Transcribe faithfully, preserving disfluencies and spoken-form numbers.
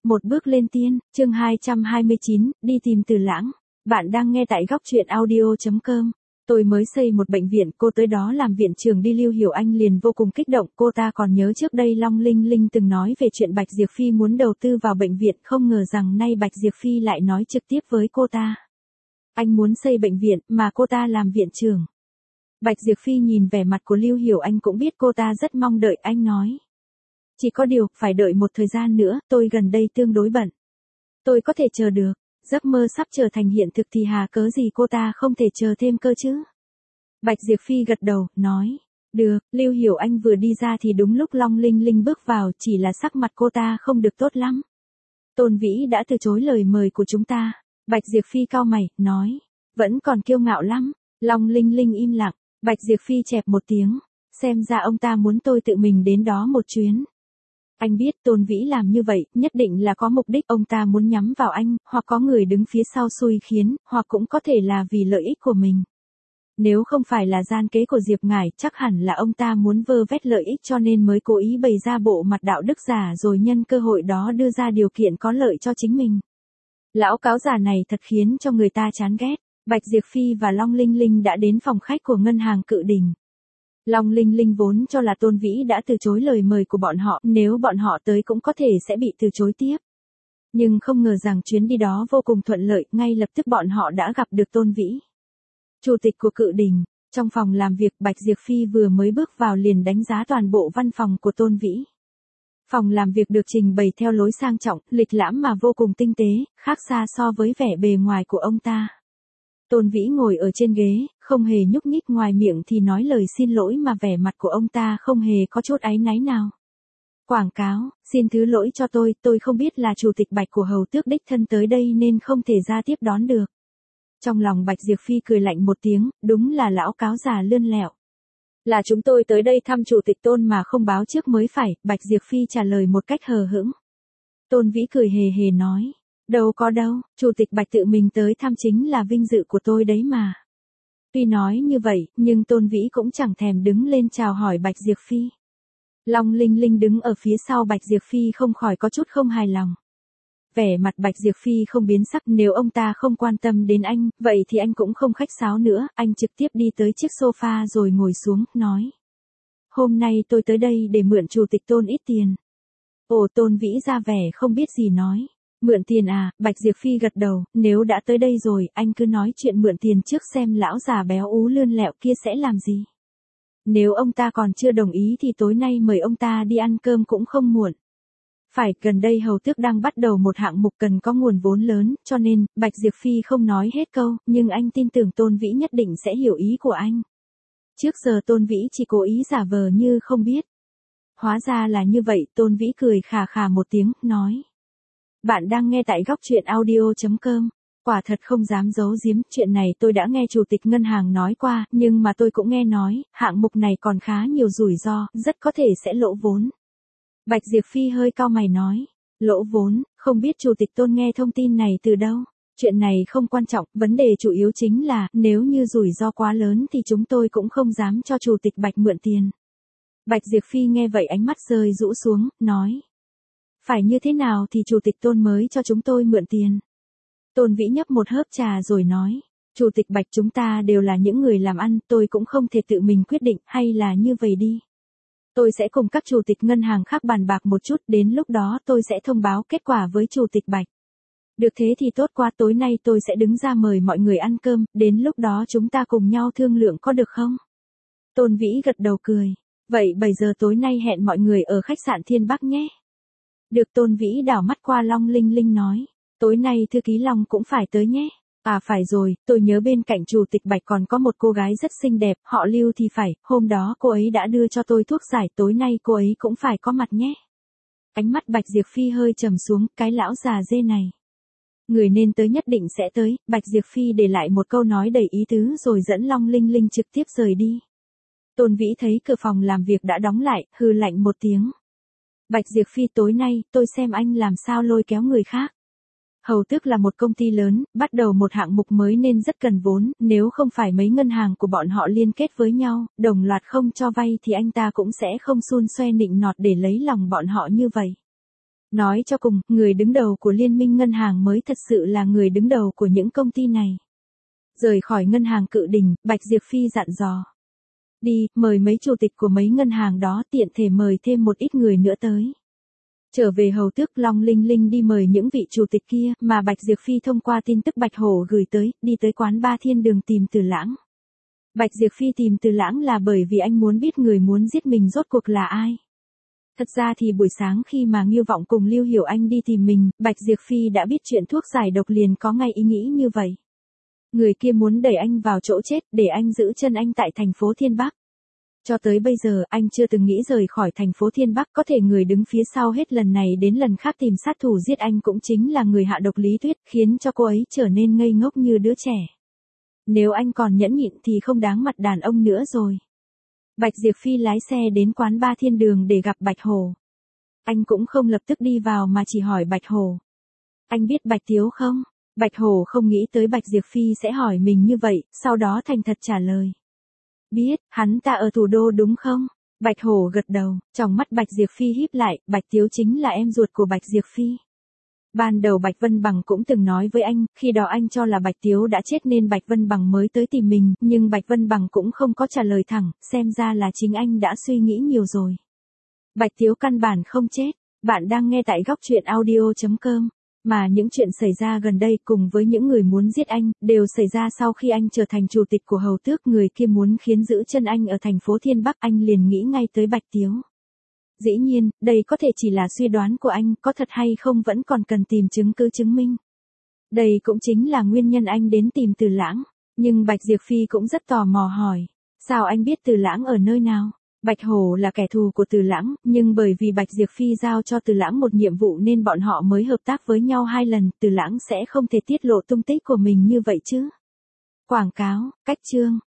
Một bước lên tiên, chương hai trăm hai mươi chín, đi tìm Từ Lãng. Bạn đang nghe tại góc truyện audio chấm com. Tôi mới xây một bệnh viện, cô tới đó làm viện trưởng đi. Lưu Hiểu Anh liền vô cùng kích động, cô ta còn nhớ trước đây Long Linh Linh từng nói về chuyện Bạch Diệp Phi muốn đầu tư vào bệnh viện, không ngờ rằng nay Bạch Diệp Phi lại nói trực tiếp với cô ta. Anh muốn xây bệnh viện, mà cô ta làm viện trưởng. Bạch Diệp Phi nhìn vẻ mặt của Lưu Hiểu Anh cũng biết cô ta rất mong đợi. Anh nói. Chỉ có điều, phải đợi một thời gian nữa, tôi gần đây tương đối bận. Tôi có thể chờ được, giấc mơ sắp trở thành hiện thực thì hà cớ gì cô ta không thể chờ thêm cơ chứ? Bạch Diệp Phi gật đầu, nói. Được, Lưu Hiểu Anh vừa đi ra thì đúng lúc Long Linh Linh bước vào, chỉ là sắc mặt cô ta không được tốt lắm. Tôn Vĩ đã từ chối lời mời của chúng ta. Bạch Diệp Phi cau mày, nói. Vẫn còn kiêu ngạo lắm. Long Linh Linh im lặng, Bạch Diệp Phi chẹp một tiếng. Xem ra ông ta muốn tôi tự mình đến đó một chuyến. Anh biết Tôn Vĩ làm như vậy, nhất định là có mục đích, ông ta muốn nhắm vào anh, hoặc có người đứng phía sau xui khiến, hoặc cũng có thể là vì lợi ích của mình. Nếu không phải là gian kế của Diệp Ngải, chắc hẳn là ông ta muốn vơ vét lợi ích cho nên mới cố ý bày ra bộ mặt đạo đức giả rồi nhân cơ hội đó đưa ra điều kiện có lợi cho chính mình. Lão cáo già này thật khiến cho người ta chán ghét. Bạch Diệp Phi và Long Linh Linh đã đến phòng khách của ngân hàng Cự Đình. Long Linh Linh vốn cho là Tôn Vĩ đã từ chối lời mời của bọn họ, nếu bọn họ tới cũng có thể sẽ bị từ chối tiếp. Nhưng không ngờ rằng chuyến đi đó vô cùng thuận lợi, ngay lập tức bọn họ đã gặp được Tôn Vĩ. Chủ tịch của Cự Đình, trong phòng làm việc Bạch Diệp Phi vừa mới bước vào liền đánh giá toàn bộ văn phòng của Tôn Vĩ. Phòng làm việc được trình bày theo lối sang trọng, lịch lãm mà vô cùng tinh tế, khác xa so với vẻ bề ngoài của ông ta. Tôn Vĩ ngồi ở trên ghế, không hề nhúc nhích, ngoài miệng thì nói lời xin lỗi mà vẻ mặt của ông ta không hề có chút áy náy nào. Quảng cáo, xin thứ lỗi cho tôi, tôi không biết là chủ tịch Bạch của Hầu Tước đích thân tới đây nên không thể ra tiếp đón được. Trong lòng Bạch Diệp Phi cười lạnh một tiếng, đúng là lão cáo già lươn lẹo. Là chúng tôi tới đây thăm chủ tịch Tôn mà không báo trước mới phải, Bạch Diệp Phi trả lời một cách hờ hững. Tôn Vĩ cười hề hề nói. Đâu có đâu, chủ tịch Bạch tự mình tới thăm chính là vinh dự của tôi đấy mà. Tuy nói như vậy, nhưng Tôn Vĩ cũng chẳng thèm đứng lên chào hỏi Bạch Diệp Phi. Long Linh Linh đứng ở phía sau Bạch Diệp Phi không khỏi có chút không hài lòng. Vẻ mặt Bạch Diệp Phi không biến sắc, nếu ông ta không quan tâm đến anh, vậy thì anh cũng không khách sáo nữa, anh trực tiếp đi tới chiếc sofa rồi ngồi xuống, nói. Hôm nay tôi tới đây để mượn chủ tịch Tôn ít tiền. Ồ, Tôn Vĩ ra vẻ không biết gì nói. Mượn tiền à? Bạch Diệp Phi gật đầu, nếu đã tới đây rồi, anh cứ nói chuyện mượn tiền trước xem lão già béo ú lươn lẹo kia sẽ làm gì. Nếu ông ta còn chưa đồng ý thì tối nay mời ông ta đi ăn cơm cũng không muộn. Phải, gần đây Hầu Tước đang bắt đầu một hạng mục cần có nguồn vốn lớn, cho nên, Bạch Diệp Phi không nói hết câu, nhưng anh tin tưởng Tôn Vĩ nhất định sẽ hiểu ý của anh. Trước giờ Tôn Vĩ chỉ cố ý giả vờ như không biết. Hóa ra là như vậy, Tôn Vĩ cười khà khà một tiếng, nói. Bạn đang nghe tại góc truyện audio chấm com. Quả thật không dám giấu giếm, chuyện này tôi đã nghe chủ tịch ngân hàng nói qua, nhưng mà tôi cũng nghe nói, hạng mục này còn khá nhiều rủi ro, rất có thể sẽ lỗ vốn. Bạch Diệp Phi hơi cau mày nói, lỗ vốn, không biết chủ tịch Tôn nghe thông tin này từ đâu. Chuyện này không quan trọng, vấn đề chủ yếu chính là, nếu như rủi ro quá lớn thì chúng tôi cũng không dám cho chủ tịch Bạch mượn tiền. Bạch Diệp Phi nghe vậy ánh mắt rơi rũ xuống, nói. Phải như thế nào thì chủ tịch Tôn mới cho chúng tôi mượn tiền? Tôn Vĩ nhấp một hớp trà rồi nói, chủ tịch Bạch chúng ta đều là những người làm ăn, tôi cũng không thể tự mình quyết định, hay là như vậy đi. Tôi sẽ cùng các chủ tịch ngân hàng khác bàn bạc một chút, đến lúc đó tôi sẽ thông báo kết quả với chủ tịch Bạch. Được thế thì tốt quá, tối nay tôi sẽ đứng ra mời mọi người ăn cơm, đến lúc đó chúng ta cùng nhau thương lượng có được không? Tôn Vĩ gật đầu cười, vậy bảy giờ tối nay hẹn mọi người ở khách sạn Thiên Bắc nhé. Được. Tôn Vĩ đảo mắt qua Long Linh Linh nói, tối nay thư ký Long cũng phải tới nhé. À phải rồi, tôi nhớ bên cạnh chủ tịch Bạch còn có một cô gái rất xinh đẹp, họ Lưu thì phải, hôm đó cô ấy đã đưa cho tôi thuốc giải, tối nay cô ấy cũng phải có mặt nhé. Ánh mắt Bạch Diệp Phi hơi trầm xuống, cái lão già dê này. Người nên tới nhất định sẽ tới, Bạch Diệp Phi để lại một câu nói đầy ý tứ rồi dẫn Long Linh Linh trực tiếp rời đi. Tôn Vĩ thấy cửa phòng làm việc đã đóng lại, hừ lạnh một tiếng. Bạch Diệp Phi tối nay, tôi xem anh làm sao lôi kéo người khác. Hầu Tước là một công ty lớn, bắt đầu một hạng mục mới nên rất cần vốn, nếu không phải mấy ngân hàng của bọn họ liên kết với nhau, đồng loạt không cho vay thì anh ta cũng sẽ không xun xoe nịnh nọt để lấy lòng bọn họ như vậy. Nói cho cùng, người đứng đầu của Liên minh ngân hàng mới thật sự là người đứng đầu của những công ty này. Rời khỏi ngân hàng Cự Đình, Bạch Diệp Phi dặn dò. Đi, mời mấy chủ tịch của mấy ngân hàng đó, tiện thể mời thêm một ít người nữa tới. Trở về hầu tước, Long Linh Linh đi mời những vị chủ tịch kia mà Bạch Diệp Phi thông qua tin tức Bạch Hổ gửi tới, đi tới quán ba Thiên Đường tìm Từ Lãng. Bạch Diệp Phi tìm Từ Lãng là bởi vì anh muốn biết người muốn giết mình rốt cuộc là ai. Thật ra thì buổi sáng khi mà Ngưu Vọng cùng Lưu Hiểu Anh đi tìm mình, Bạch Diệp Phi đã biết chuyện thuốc giải độc liền có ngay ý nghĩ như vậy. Người kia muốn đẩy anh vào chỗ chết để anh giữ chân anh tại thành phố Thiên Bắc. Cho tới bây giờ anh chưa từng nghĩ rời khỏi thành phố Thiên Bắc, có thể người đứng phía sau hết lần này đến lần khác tìm sát thủ giết anh cũng chính là người hạ độc Lý Tuyết, khiến cho cô ấy trở nên ngây ngốc như đứa trẻ. Nếu anh còn nhẫn nhịn thì không đáng mặt đàn ông nữa rồi. Bạch Diệp Phi lái xe đến quán ba Thiên Đường để gặp Bạch Hổ. Anh cũng không lập tức đi vào mà chỉ hỏi Bạch Hổ. Anh biết Bạch Tiếu không? Bạch Hổ không nghĩ tới Bạch Diệp Phi sẽ hỏi mình như vậy, sau đó thành thật trả lời. Biết, hắn ta ở thủ đô đúng không? Bạch Hổ gật đầu, trong mắt Bạch Diệp Phi híp lại, Bạch Tiếu chính là em ruột của Bạch Diệp Phi. Ban đầu Bạch Vân Bằng cũng từng nói với anh, khi đó anh cho là Bạch Tiếu đã chết nên Bạch Vân Bằng mới tới tìm mình, nhưng Bạch Vân Bằng cũng không có trả lời thẳng, xem ra là chính anh đã suy nghĩ nhiều rồi. Bạch Tiếu căn bản không chết, bạn đang nghe tại góc truyện audio chấm com. Mà những chuyện xảy ra gần đây cùng với những người muốn giết anh, đều xảy ra sau khi anh trở thành chủ tịch của hầu tước. Người kia muốn khiến giữ chân anh ở thành phố Thiên Bắc, anh liền nghĩ ngay tới Bạch Tiếu. Dĩ nhiên, đây có thể chỉ là suy đoán của anh, có thật hay không vẫn còn cần tìm chứng cứ chứng minh. Đây cũng chính là nguyên nhân anh đến tìm Từ Lãng. Nhưng Bạch Diệp Phi cũng rất tò mò hỏi, sao anh biết Từ Lãng ở nơi nào? Bạch Hổ là kẻ thù của Từ Lãng, nhưng bởi vì Bạch Diệp Phi giao cho Từ Lãng một nhiệm vụ nên bọn họ mới hợp tác với nhau hai lần, Từ Lãng sẽ không thể tiết lộ tung tích của mình như vậy chứ. Quảng cáo, cách chương.